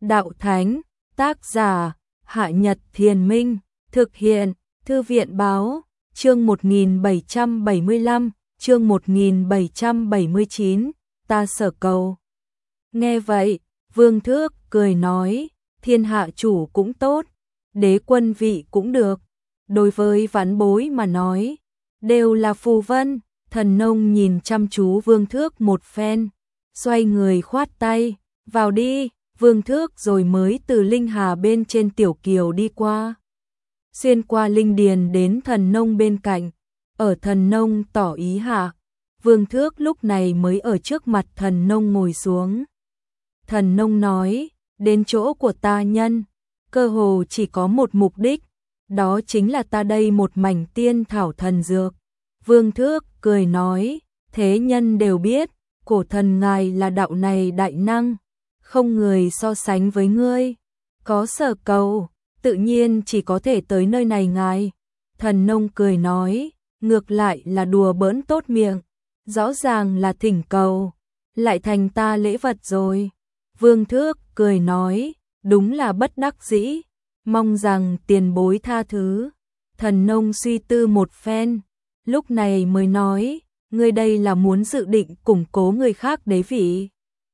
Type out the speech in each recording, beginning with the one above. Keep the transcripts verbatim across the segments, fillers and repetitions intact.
đạo thánh, tác giả, Hạ Nhật Thiền Minh, thực hiện, Thư viện Báo, chương một nghìn bảy trăm bảy mươi lăm, chương một nghìn bảy trăm bảy mươi chín, ta sở cầu. Nghe vậy, Vương Thước cười nói, thiên hạ chủ cũng tốt, đế quân vị cũng được, đối với vãn bối mà nói, đều là phù vân. Thần Nông nhìn chăm chú Vương Thước một phen, xoay người khoát tay, vào đi. Vương Thước rồi mới từ Linh Hà bên trên tiểu kiều đi qua, xuyên qua linh điền đến Thần Nông bên cạnh, ở Thần Nông tỏ ý hạ, Vương Thước lúc này mới ở trước mặt Thần Nông ngồi xuống. Thần Nông nói, đến chỗ của ta nhân, cơ hồ chỉ có một mục đích, đó chính là ta đây một mảnh tiên thảo thần dược. Vương Thước cười nói, thế nhân đều biết, cổ thần ngài là đạo này đại năng, không người so sánh với ngươi, có sở cầu, tự nhiên chỉ có thể tới nơi này ngài. Thần Nông cười nói, ngược lại là đùa bỡn tốt miệng, rõ ràng là thỉnh cầu, lại thành ta lễ vật rồi. Vương Thước cười nói, đúng là bất đắc dĩ, mong rằng tiền bối tha thứ. Thần Nông suy tư một phen, lúc này mới nói, ngươi đây là muốn dự định củng cố người khác đế vị.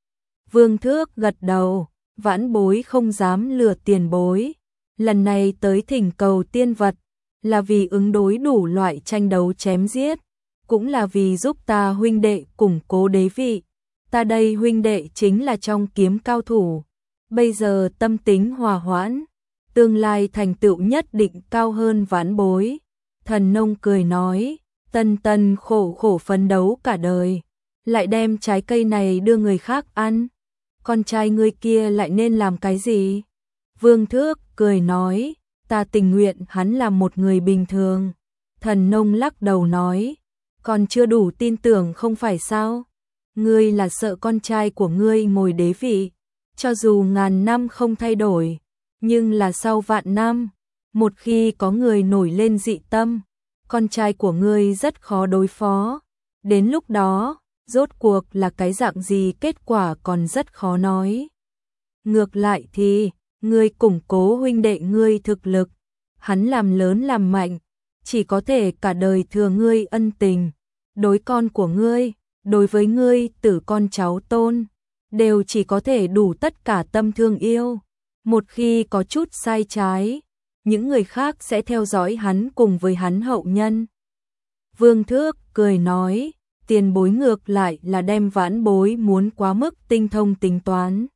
Vương Thước gật đầu, vãn bối không dám lừa tiền bối, lần này tới thỉnh cầu tiên vật, là vì ứng đối đủ loại tranh đấu chém giết, cũng là vì giúp ta huynh đệ củng cố đế vị. Ta đây huynh đệ chính là trong kiếm cao thủ, bây giờ tâm tính hòa hoãn, tương lai thành tựu nhất định cao hơn vãn bối. Thần Nông cười nói, tân tân khổ khổ phấn đấu cả đời, lại đem trái cây này đưa người khác ăn, con trai ngươi kia lại nên làm cái gì? Vương Thước cười nói, ta tình nguyện hắn là một người bình thường. Thần Nông lắc đầu nói, còn chưa đủ tin tưởng không phải sao? Ngươi là sợ con trai của ngươi ngồi đế vị, cho dù ngàn năm không thay đổi, nhưng là sau vạn năm, một khi có người nổi lên dị tâm, con trai của ngươi rất khó đối phó, đến lúc đó, rốt cuộc là cái dạng gì kết quả còn rất khó nói. Ngược lại thì, ngươi củng cố huynh đệ ngươi thực lực, hắn làm lớn làm mạnh, chỉ có thể cả đời thừa ngươi ân tình, đối con của ngươi, đối với ngươi tử con cháu tôn, đều chỉ có thể đủ tất cả tâm thương yêu. Một khi có chút sai trái, những người khác sẽ theo dõi hắn cùng với hắn hậu nhân. Vương Thước cười nói, tiền bối ngược lại là đem vãn bối muốn quá mức tinh thông tính toán.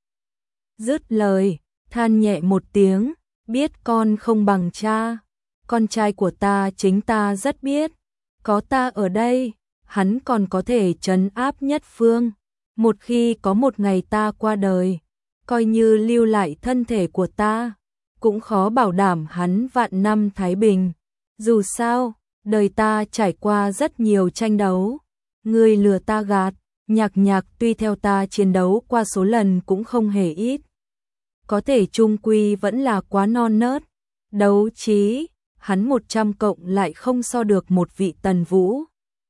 Dứt lời, than nhẹ một tiếng, biết con không bằng cha, con trai của ta chính ta rất biết, có ta ở đây, hắn còn có thể trấn áp nhất phương. Một khi có một ngày ta qua đời, coi như lưu lại thân thể của ta, cũng khó bảo đảm hắn vạn năm thái bình. Dù sao, đời ta trải qua rất nhiều tranh đấu, ngươi lừa ta gạt, Nhạc Nhạc tuy theo ta chiến đấu qua số lần cũng không hề ít, có thể chung quy vẫn là quá non nớt. Đấu trí, hắn một trăm cộng lại không so được một vị Tần Vũ.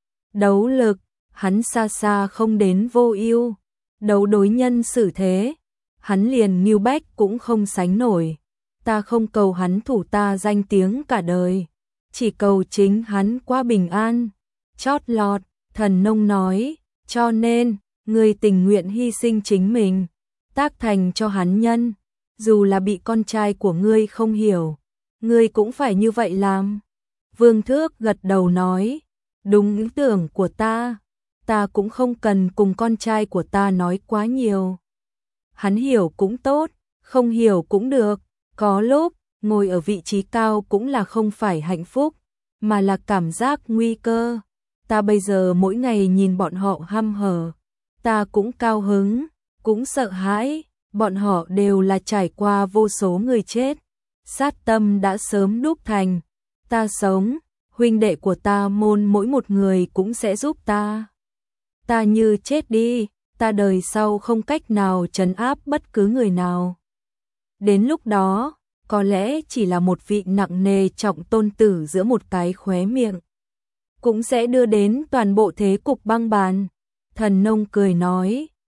Đấu lực, hắn xa xa không đến Vô Ưu. Đấu đối nhân xử thế, hắn liền Ngưu Bách cũng không sánh nổi. Ta không cầu hắn thủ ta danh tiếng cả đời, chỉ cầu chính hắn qua bình an. Chót lọt, Thần Nông nói, cho nên, ngươi tình nguyện hy sinh chính mình, tác thành cho hắn nhân, dù là bị con trai của ngươi không hiểu, ngươi cũng phải như vậy làm. Vương Thước gật đầu nói, đúng ý tưởng của ta, ta cũng không cần cùng con trai của ta nói quá nhiều. Hắn hiểu cũng tốt, không hiểu cũng được, có lúc, ngồi ở vị trí cao cũng là không phải hạnh phúc, mà là cảm giác nguy cơ. Ta bây giờ mỗi ngày nhìn bọn họ hăm hở, ta cũng cao hứng, cũng sợ hãi, bọn họ đều là trải qua vô số người chết, sát tâm đã sớm đúc thành, ta sống, huynh đệ của ta môn mỗi một người cũng sẽ giúp ta. Ta như chết đi, ta đời sau không cách nào trấn áp bất cứ người nào. Đến lúc đó, có lẽ chỉ là một vị nặng nề trọng tôn tử giữa một cái khóe miệng, cũng sẽ đưa đến toàn bộ thế cục băng bàn. Thần Nông cười nói,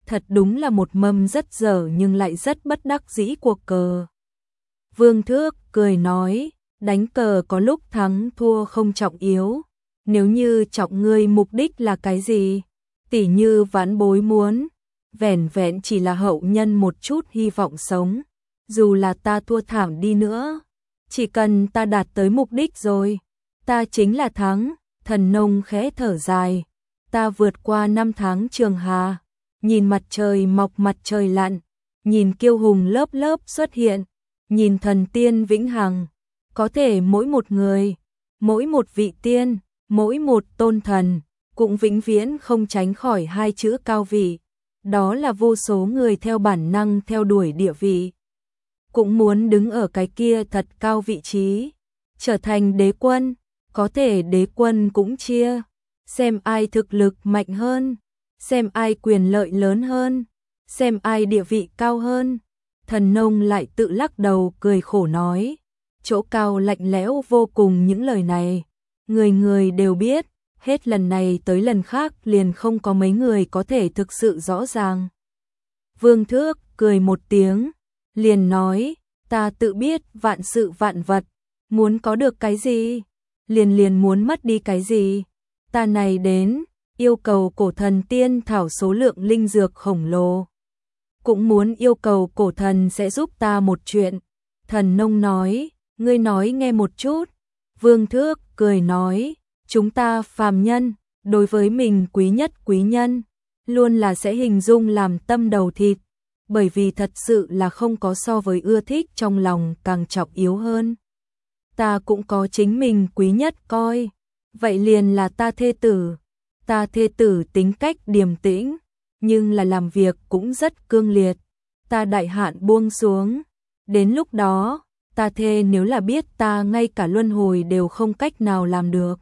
thật đúng là một mâm rất dở nhưng lại rất bất đắc dĩ cuộc cờ. Vương Thước cười nói, đánh cờ có lúc thắng thua không trọng yếu, nếu như trọng ngươi mục đích là cái gì? Tỉ như vãn bối muốn, vẻn vẹn chỉ là hậu nhân một chút hy vọng sống, dù là ta thua thảm đi nữa, chỉ cần ta đạt tới mục đích rồi, ta chính là thắng. Thần Nông khẽ thở dài, ta vượt qua năm tháng trường hà, nhìn mặt trời mọc mặt trời lặn, nhìn kiêu hùng lớp lớp xuất hiện, nhìn thần tiên vĩnh hằng, có thể mỗi một người, mỗi một vị tiên, mỗi một tôn thần, cũng vĩnh viễn không tránh khỏi hai chữ cao vị, đó là vô số người theo bản năng theo đuổi địa vị, cũng muốn đứng ở cái kia thật cao vị trí, trở thành đế quân, có thể đế quân cũng chia, xem ai thực lực mạnh hơn, xem ai quyền lợi lớn hơn, xem ai địa vị cao hơn. Thần Nông lại tự lắc đầu cười khổ nói, chỗ cao lạnh lẽo vô cùng những lời này, người người đều biết, hết lần này tới lần khác liền không có mấy người có thể thực sự rõ ràng. Vương Thước cười một tiếng, liền nói, ta tự biết vạn sự vạn vật, muốn có được cái gì, liền liền muốn mất đi cái gì. Ta này đến, yêu cầu cổ thần tiên thảo số lượng linh dược khổng lồ. Cũng muốn yêu cầu cổ thần sẽ giúp ta một chuyện. Thần Nông nói, ngươi nói nghe một chút. Vương Thước cười nói, chúng ta phàm nhân, đối với mình quý nhất quý nhân, luôn là sẽ hình dung làm tâm đầu thịt, bởi vì thật sự là không có so với ưa thích trong lòng càng trọng yếu hơn. Ta cũng có chính mình quý nhất coi, vậy liền là ta thê tử. Ta thê tử tính cách điềm tĩnh, nhưng là làm việc cũng rất cương liệt. Ta đại hạn buông xuống, đến lúc đó, ta thê nếu là biết ta ngay cả luân hồi đều không cách nào làm được,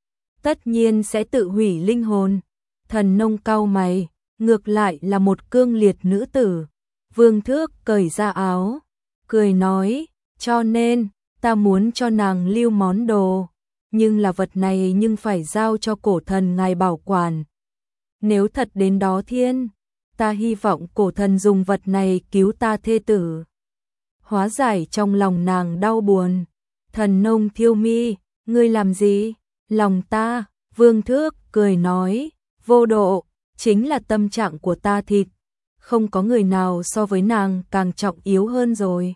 tất nhiên sẽ tự hủy linh hồn. Thần Nông cau mày, ngược lại là một cương liệt nữ tử. Vương Thước cởi ra áo, cười nói, cho nên, ta muốn cho nàng lưu món đồ, nhưng là vật này nhưng phải giao cho cổ thần ngài bảo quản. Nếu thật đến đó thiên, ta hy vọng cổ thần dùng vật này cứu ta thê tử, hóa giải trong lòng nàng đau buồn. Thần Nông thiêu mi, ngươi làm gì? Lòng ta, Vương Thước cười nói, vô độ, chính là tâm trạng của ta thịt, không có người nào so với nàng càng trọng yếu hơn rồi.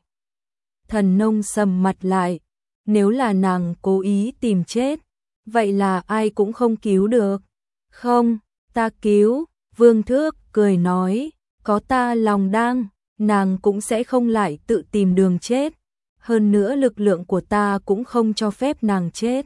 Thần Nông sầm mặt lại, nếu là nàng cố ý tìm chết, vậy là ai cũng không cứu được. Không, ta cứu. Vương Thước cười nói, có ta lòng đang, nàng cũng sẽ không lại tự tìm đường chết. Hơn nữa lực lượng của ta cũng không cho phép nàng chết.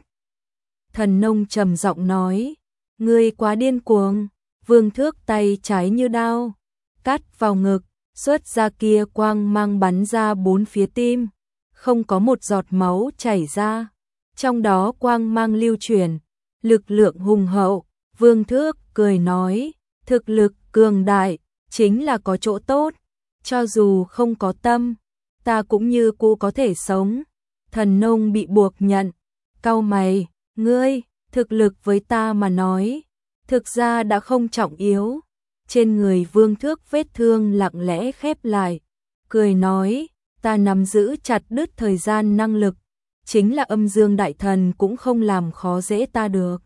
Thần Nông trầm giọng nói, ngươi quá điên cuồng. Vương Thước tay trái như đao, cắt vào ngực, xuất ra kia quang mang bắn ra bốn phía tim, không có một giọt máu chảy ra, trong đó quang mang lưu chuyển, lực lượng hùng hậu. Vương Thước cười nói, thực lực cường đại chính là có chỗ tốt, cho dù không có tâm, ta cũng như cũ có thể sống. Thần Nông bị buộc nhận, cau mày, ngươi, thực lực với ta mà nói, thực ra đã không trọng yếu. Trên người Vương Thước vết thương lặng lẽ khép lại, cười nói, ta nắm giữ chặt đứt thời gian năng lực, chính là âm dương đại thần cũng không làm khó dễ ta được.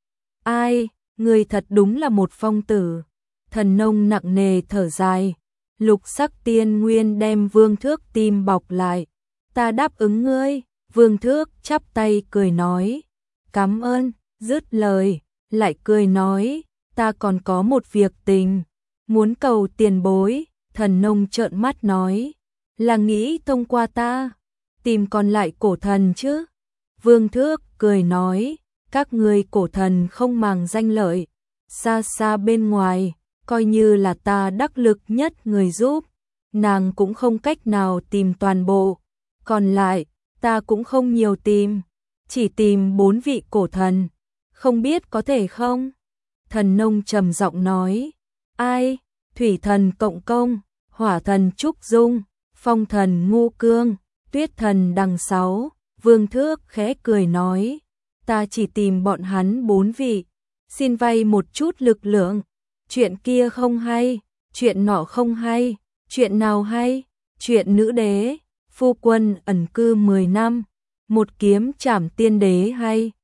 Ai, người thật đúng là một phong tử. Thần Nông nặng nề thở dài, lục sắc tiên nguyên đem Vương Thước tim bọc lại, ta đáp ứng ngươi. Vương Thước chắp tay cười nói, cảm ơn. Dứt lời, lại cười nói, ta còn có một việc tình, muốn cầu tiền bối. Thần Nông trợn mắt nói, là nghĩ thông qua ta, tìm còn lại cổ thần chứ? Vương Thước cười nói, các ngươi cổ thần không màng danh lợi, xa xa bên ngoài, coi như là ta đắc lực nhất người giúp, nàng cũng không cách nào tìm toàn bộ, còn lại, ta cũng không nhiều tìm, chỉ tìm bốn vị cổ thần, không biết có thể không? Thần Nông trầm giọng nói, ai? Thủy thần Cộng Công, hỏa thần Trúc Dung, phong thần Ngô Cương, tuyết thần Đằng Sáu. Vương Thước khẽ cười nói, ta chỉ tìm bọn hắn bốn vị, xin vay một chút lực lượng, chuyện kia không hay, chuyện nọ không hay, chuyện nào hay, chuyện nữ đế, phu quân ẩn cư mười năm, một kiếm trảm tiên đế hay.